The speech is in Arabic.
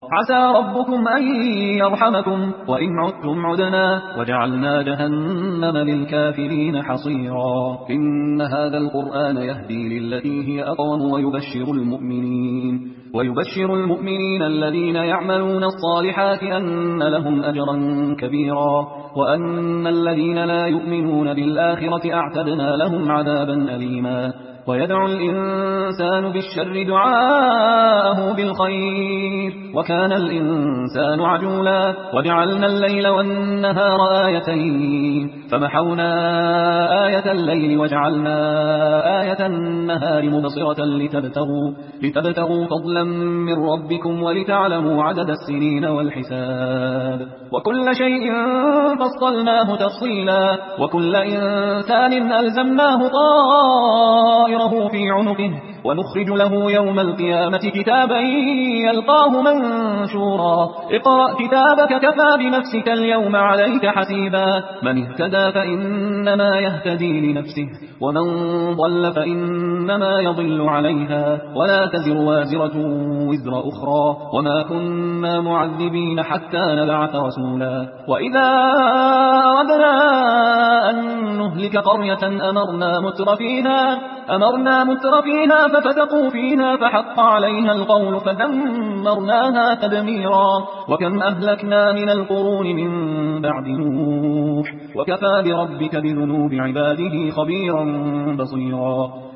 عسى ربكم أن يرحمكم وإن عدتم عدنا وجعلنا جهنم للكافرين حصيرا. إن هذا القرآن يهدي للتي هي أقوم ويبشر المؤمنين الذين يعملون الصالحات أن لهم أجرا كبيرا وأن الذين لا يؤمنون بالآخرة أعتدنا لهم عذابا أليما. ويدعو الإنسان بالشر دعاءه بالخير وكان الإنسان عجولا. وجعلنا الليل والنهار آيتين فمحونا آية الليل وجعلنا آية النهار مبصرة لتبتغوا فضلا من ربكم ولتعلموا عدد السنين والحساب وكل شيء فصلناه تفصيلا. وكل إنسان ألزمناه طائره في عنقه ونخرج له يوم القيامة كتابا يلقاه منشورا. اقرأ كتابك كفى بنفسك اليوم عليك حسيبا. من اهتدى فإنما يهتدي لنفسه ومن ضل فإنما يضل عليها ولا تزر وازرة وزر أخرى وما كنا معذبين حتى نبعث رسولا. وإذا أردنا أن نهلك قرية أمرنا مترفيها ففتقوا فيها فحق عليها القول فدمرناها تدميرا. وكم أهلكنا من القرون من بعد نوح وكفى بربك بذنوب عباده خبيرا بصيرا.